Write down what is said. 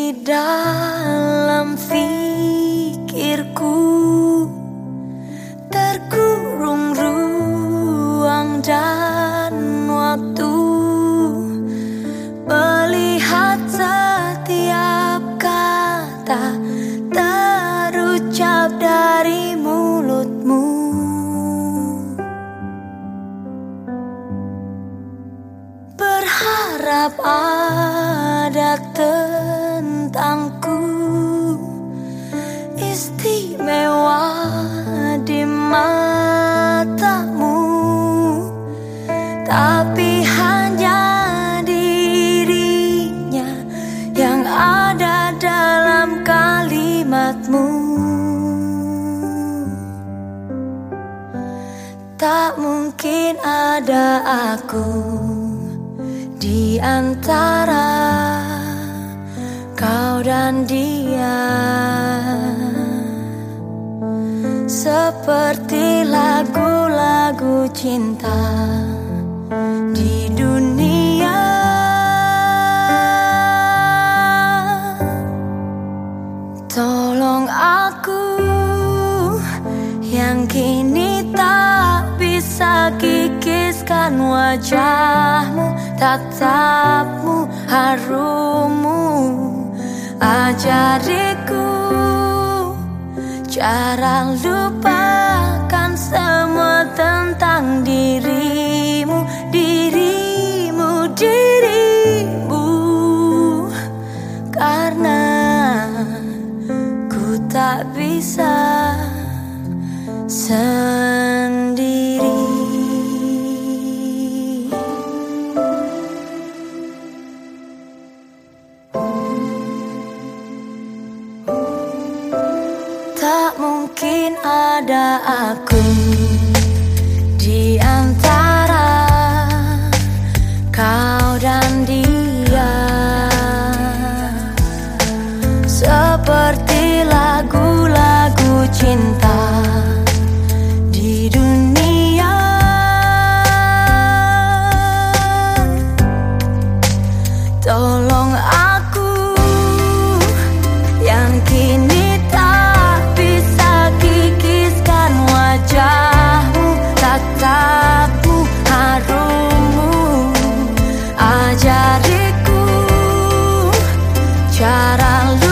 Di dalam pikirku terkurung ruang dan waktu, melihat setiap kata terucap dari mulutmu. Berharap ada tentangku istimewa di matamu, tapi hanya dirinya yang ada dalam kalimatmu. Tak mungkin ada aku di antara kau dan dia, seperti lagu-lagu cinta di dunia. Tolong aku yang kini tak bisa kikiskan wajahmu, tatapmu, harummu. Ajariku cara lupakan semua tentang dirimu, dirimu, dirimu. Karena ku tak bisa sendiri. Tak mungkin ada aku di antara kau dan dia, seperti lagu-lagu cinta di dunia. Tolong aku yang kini tak bisa kikiskan wajahmu, tatapmu, harummu. Ajariku cara